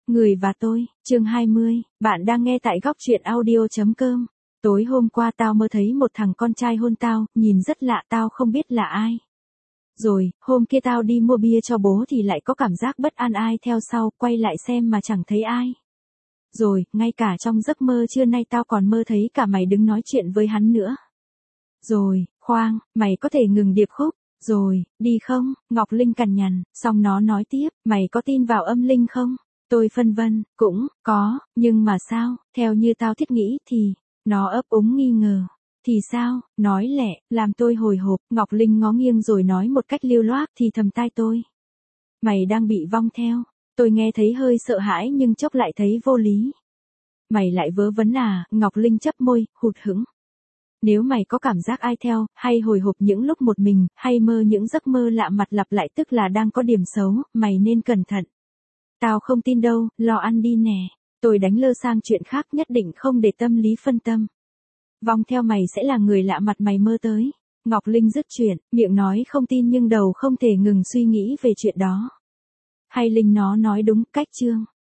Người và tôi, chương 20, bạn đang nghe tại góc truyện audio.com. Tối hôm qua tao mơ thấy một thằng con trai hôn tao, nhìn rất lạ, tao không biết là ai. Rồi, hôm kia tao đi mua bia cho bố thì lại có cảm giác bất an, ai theo sau, quay lại xem mà chẳng thấy ai. Rồi, ngay cả trong giấc mơ trưa nay tao còn mơ thấy cả mày đứng nói chuyện với hắn nữa. Rồi, khoan, mày có thể ngừng điệp khúc. Rồi, đi không? Ngọc Linh cằn nhằn, xong nó nói tiếp, mày có tin vào âm linh không? Tôi phân vân, cũng, có, nhưng mà sao, theo như tao thiết nghĩ thì, nó ấp úng nghi ngờ. Thì sao, nói lẹ, làm tôi hồi hộp, Ngọc Linh ngó nghiêng rồi nói một cách lưu loát thì thầm tai tôi. Mày đang bị vong theo, tôi nghe thấy hơi sợ hãi nhưng chốc lại thấy vô lý. Mày lại vớ vẩn à, Ngọc Linh chắp môi, hụt hẫng. Nếu mày có cảm giác ai theo, hay hồi hộp những lúc một mình, hay mơ những giấc mơ lạ mặt lặp lại tức là đang có điểm xấu, mày nên cẩn thận. Tao không tin đâu, lo ăn đi nè. Tôi đánh lơ sang chuyện khác, nhất định không để tâm lý phân tâm. Vong theo mày sẽ là người lạ mặt mày mơ tới. Ngọc Linh dứt chuyện, miệng nói không tin nhưng đầu không thể ngừng suy nghĩ về chuyện đó. Hay Linh nó nói đúng, cách chương.